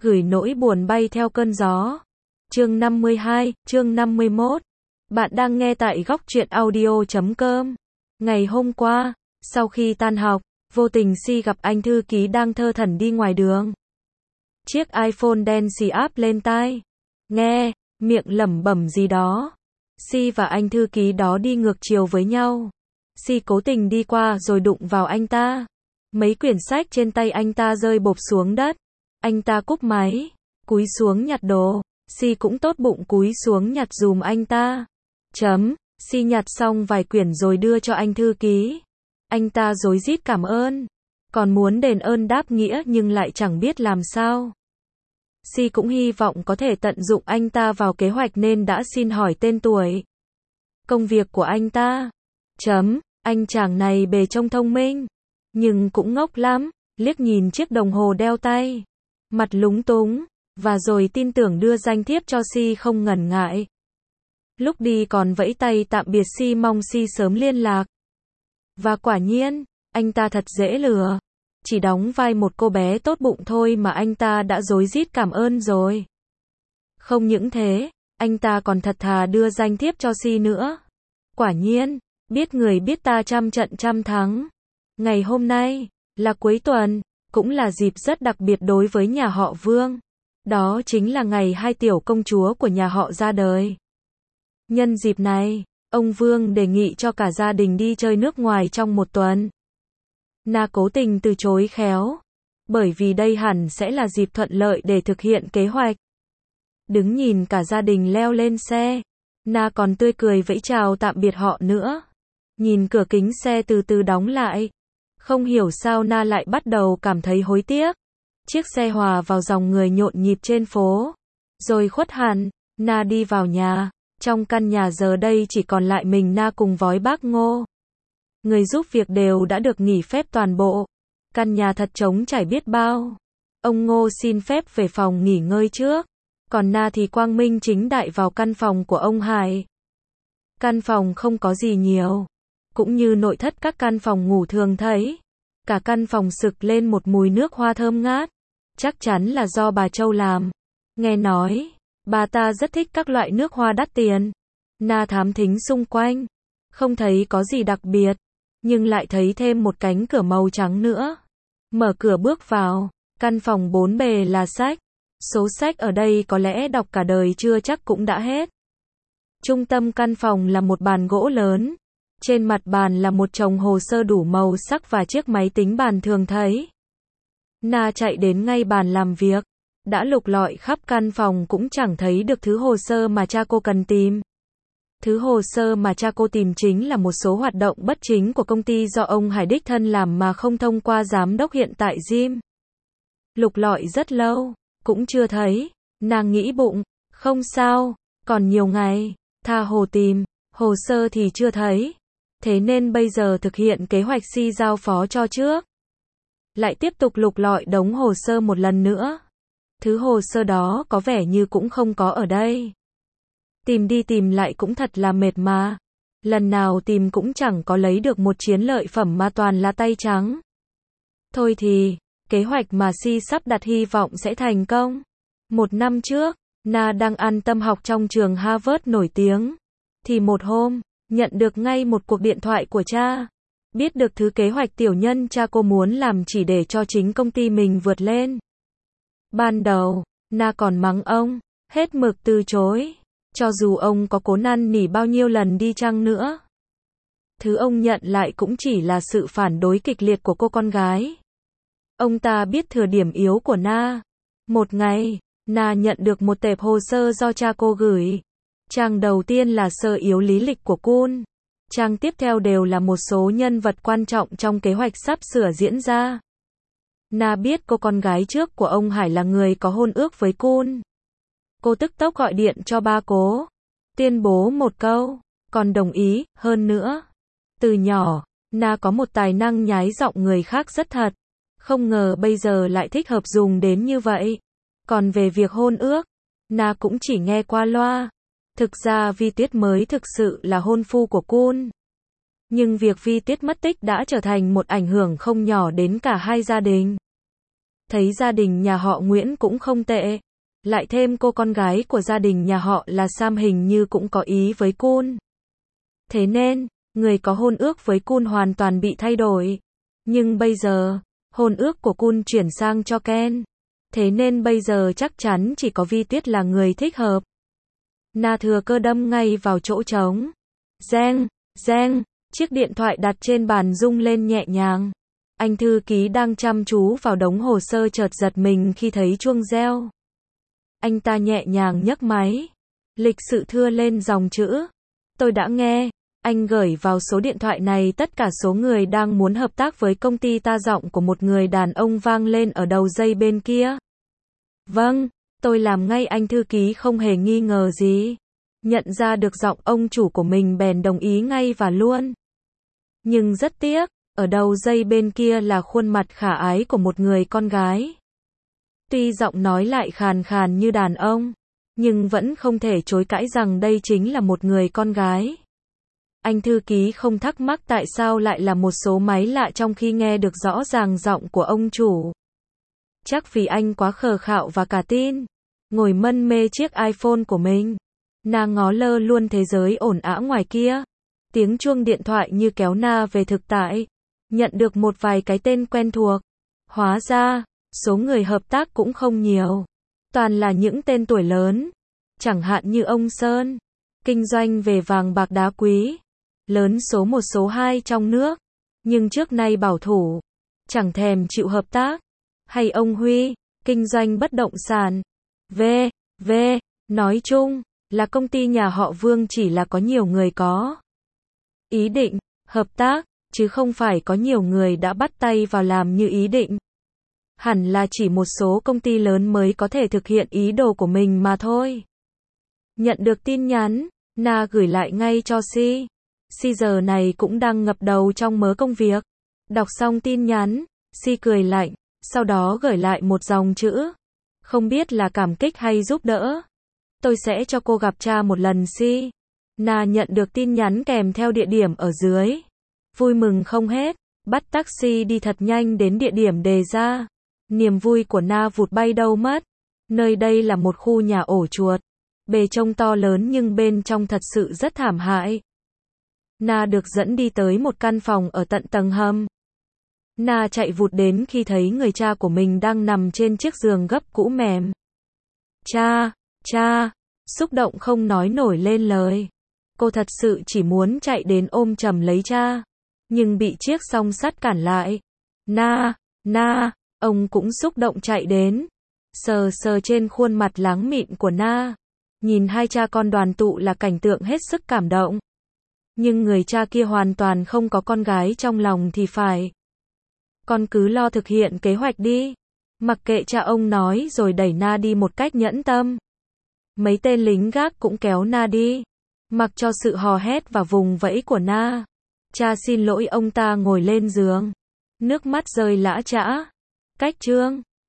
gửi nỗi buồn bay theo cơn gió. Chương 52, chương 51. Bạn đang nghe tại góc truyện audio.com. Ngày hôm qua, sau khi tan học, vô tình Si gặp anh thư ký đang thơ thẩn đi ngoài đường. Chiếc iPhone đen xì áp lên tai. Nghe, miệng lẩm bẩm gì đó. Si và anh thư ký đó đi ngược chiều với nhau. Si cố tình đi qua rồi đụng vào anh ta. Mấy quyển sách trên tay anh ta rơi bộp xuống đất. Anh ta cúp máy, cúi xuống nhặt đồ. Si cũng tốt bụng cúi xuống nhặt giùm anh ta. Si nhặt xong vài quyển rồi đưa cho anh thư ký. Anh ta rối rít cảm ơn, còn muốn đền ơn đáp nghĩa nhưng lại chẳng biết làm sao. Si cũng hy vọng có thể tận dụng anh ta vào kế hoạch nên đã xin hỏi tên tuổi, công việc của anh ta. Anh chàng này bề trông thông minh, nhưng cũng ngốc lắm, liếc nhìn chiếc đồng hồ đeo tay, mặt lúng túng, và rồi tin tưởng đưa danh thiếp cho Si không ngần ngại. Lúc đi còn vẫy tay tạm biệt Si mong Si sớm liên lạc. Và quả nhiên, anh ta thật dễ lừa. Chỉ đóng vai một cô bé tốt bụng thôi mà anh ta đã rối rít cảm ơn rồi. Không những thế, anh ta còn thật thà đưa danh thiếp cho Si nữa. Quả nhiên, biết người biết ta trăm trận trăm thắng. Ngày hôm nay, là cuối tuần, cũng là dịp rất đặc biệt đối với nhà họ Vương. Đó chính là ngày hai tiểu công chúa của nhà họ ra đời. Nhân dịp này, ông Vương đề nghị cho cả gia đình đi chơi nước ngoài trong một tuần. Na cố tình từ chối khéo, bởi vì đây hẳn sẽ là dịp thuận lợi để thực hiện kế hoạch. Đứng nhìn cả gia đình leo lên xe, Na còn tươi cười vẫy chào tạm biệt họ nữa. Nhìn cửa kính xe từ từ đóng lại, không hiểu sao Na lại bắt đầu cảm thấy hối tiếc. Chiếc xe hòa vào dòng người nhộn nhịp trên phố, rồi khuất hẳn. Na đi vào nhà. Trong căn nhà giờ đây chỉ còn lại mình Na cùng vói bác Ngô. Người giúp việc đều đã được nghỉ phép toàn bộ. Căn nhà thật trống trải biết bao. Ông Ngô xin phép về phòng nghỉ ngơi trước. Còn Na thì quang minh chính đại vào căn phòng của ông Hải. Căn phòng không có gì nhiều. Cũng như nội thất các căn phòng ngủ thường thấy. Cả căn phòng sực lên một mùi nước hoa thơm ngát. Chắc chắn là do bà Châu làm. Nghe nói, bà ta rất thích các loại nước hoa đắt tiền. Na thám thính xung quanh, không thấy có gì đặc biệt, nhưng lại thấy thêm một cánh cửa màu trắng nữa. Mở cửa bước vào, căn phòng bốn bề là sách. Số sách ở đây có lẽ đọc cả đời chưa chắc cũng đã hết. Trung tâm căn phòng là một bàn gỗ lớn. Trên mặt bàn là một chồng hồ sơ đủ màu sắc và chiếc máy tính bàn thường thấy. Na chạy đến ngay bàn làm việc. Đã lục lọi khắp căn phòng cũng chẳng thấy được thứ hồ sơ mà cha cô cần tìm. Thứ hồ sơ mà cha cô tìm chính là một số hoạt động bất chính của công ty do ông Hải đích thân làm mà không thông qua giám đốc hiện tại Jim. Lục lọi rất lâu, cũng chưa thấy. Nàng nghĩ bụng, không sao, còn nhiều ngày, tha hồ tìm, hồ sơ thì chưa thấy. Thế nên bây giờ thực hiện kế hoạch Si giao phó cho trước. Lại tiếp tục lục lọi đống hồ sơ một lần nữa. Thứ hồ sơ đó có vẻ như cũng không có ở đây. Tìm đi tìm lại cũng thật là mệt mà. Lần nào tìm cũng chẳng có lấy được một chiến lợi phẩm mà toàn là tay trắng. Thôi thì, kế hoạch mà Si sắp đặt hy vọng sẽ thành công. Một năm trước, Na đang an tâm học trong trường Harvard nổi tiếng. Thì một hôm, nhận được ngay một cuộc điện thoại của cha. Biết được thứ kế hoạch tiểu nhân cha cô muốn làm chỉ để cho chính công ty mình vượt lên. Ban đầu, Na còn mắng ông, hết mực từ chối. Cho dù ông có cố năn nỉ bao nhiêu lần đi chăng nữa. Thứ ông nhận lại cũng chỉ là sự phản đối kịch liệt của cô con gái. Ông ta biết thừa điểm yếu của Na. Một ngày, Na nhận được một tệp hồ sơ do cha cô gửi. Trang đầu tiên là sơ yếu lý lịch của Kun. Trang tiếp theo đều là một số nhân vật quan trọng trong kế hoạch sắp sửa diễn ra. Na biết cô con gái trước của ông Hải là người có hôn ước với Kun. Cô tức tốc gọi điện cho ba cố, tuyên bố một câu, còn đồng ý, hơn nữa. Từ nhỏ, Na có một tài năng nhái giọng người khác rất thật. Không ngờ bây giờ lại thích hợp dùng đến như vậy. Còn về việc hôn ước, Na cũng chỉ nghe qua loa. Thực ra Vi Tuyết mới thực sự là hôn phu của Kun. Nhưng việc Vi Tuyết mất tích đã trở thành một ảnh hưởng không nhỏ đến cả hai gia đình. thấy gia đình nhà họ Nguyễn cũng không tệ. Lại thêm cô con gái của gia đình nhà họ là Sam hình như cũng có ý với Kun. Thế nên, người có hôn ước với Kun hoàn toàn bị thay đổi. Nhưng bây giờ, hôn ước của Kun chuyển sang cho Ken. Thế nên bây giờ chắc chắn chỉ có Vi Tuyết là người thích hợp. Na thừa cơ đâm ngay vào chỗ trống. Reng, reng, chiếc điện thoại đặt trên bàn rung lên nhẹ nhàng. Anh thư ký đang chăm chú vào đống hồ sơ chợt giật mình khi thấy chuông reo. Anh ta nhẹ nhàng nhấc máy. Lịch sự thưa lên dòng chữ. Tôi đã nghe, anh gửi vào số điện thoại này tất cả số người đang muốn hợp tác với công ty ta. Giọng của một người đàn ông vang lên ở đầu dây bên kia. Vâng, tôi làm ngay. Anh thư ký không hề nghi ngờ gì. Nhận ra được giọng ông chủ của mình bèn đồng ý ngay và luôn. Nhưng rất tiếc, ở đầu dây bên kia là khuôn mặt khả ái của một người con gái. Tuy giọng nói lại khàn khàn như đàn ông, nhưng vẫn không thể chối cãi rằng đây chính là một người con gái. Anh thư ký không thắc mắc tại sao lại là một số máy lạ trong khi nghe được rõ ràng giọng của ông chủ. Chắc vì anh quá khờ khạo và cả tin, ngồi mân mê chiếc iPhone của mình. Na ngó lơ luôn thế giới ồn ào ngoài kia. Tiếng chuông điện thoại như kéo Na về thực tại. Nhận được một vài cái tên quen thuộc. Hóa ra, số người hợp tác cũng không nhiều. Toàn là những tên tuổi lớn. Chẳng hạn như ông Sơn. Kinh doanh về vàng bạc đá quý. Lớn số 1 số 2 trong nước. Nhưng trước nay bảo thủ. Chẳng thèm chịu hợp tác. Hay ông Huy. Kinh doanh bất động sản. Nói chung là công ty nhà họ Vương chỉ là có nhiều người có ý định hợp tác, chứ không phải có nhiều người đã bắt tay vào làm như ý định. Hẳn là chỉ một số công ty lớn mới có thể thực hiện ý đồ của mình mà thôi. Nhận được tin nhắn, Na gửi lại ngay cho Si. Si giờ này cũng đang ngập đầu trong mớ công việc. Đọc xong tin nhắn, Si cười lạnh, sau đó gửi lại một dòng chữ. Không biết là cảm kích hay giúp đỡ. Tôi sẽ cho cô gặp cha một lần Si. Na nhận được tin nhắn kèm theo địa điểm ở dưới. Vui mừng không hết, bắt taxi đi thật nhanh đến địa điểm đề ra. Niềm vui của Na vụt bay đâu mất. Nơi đây là một khu nhà ổ chuột. Bề trông to lớn nhưng bên trong thật sự rất thảm hại. Na được dẫn đi tới một căn phòng ở tận tầng hầm. Na chạy vụt đến khi thấy người cha của mình đang nằm trên chiếc giường gấp cũ mềm. Cha, xúc động không nói nổi lên lời. Cô thật sự chỉ muốn chạy đến ôm chầm lấy cha, nhưng bị chiếc song sắt cản lại. Na, ông cũng xúc động chạy đến, sờ trên khuôn mặt láng mịn của Na. Nhìn hai cha con đoàn tụ là cảnh tượng hết sức cảm động. Nhưng người cha kia hoàn toàn không có con gái trong lòng thì phải. Con cứ lo thực hiện kế hoạch đi. Mặc kệ cha ông nói rồi đẩy Na đi một cách nhẫn tâm. Mấy tên lính gác cũng kéo Na đi. Mặc cho sự hò hét và vùng vẫy của Na. Cha xin lỗi ông ta ngồi lên giường. Nước mắt rơi lã chã. Cách chương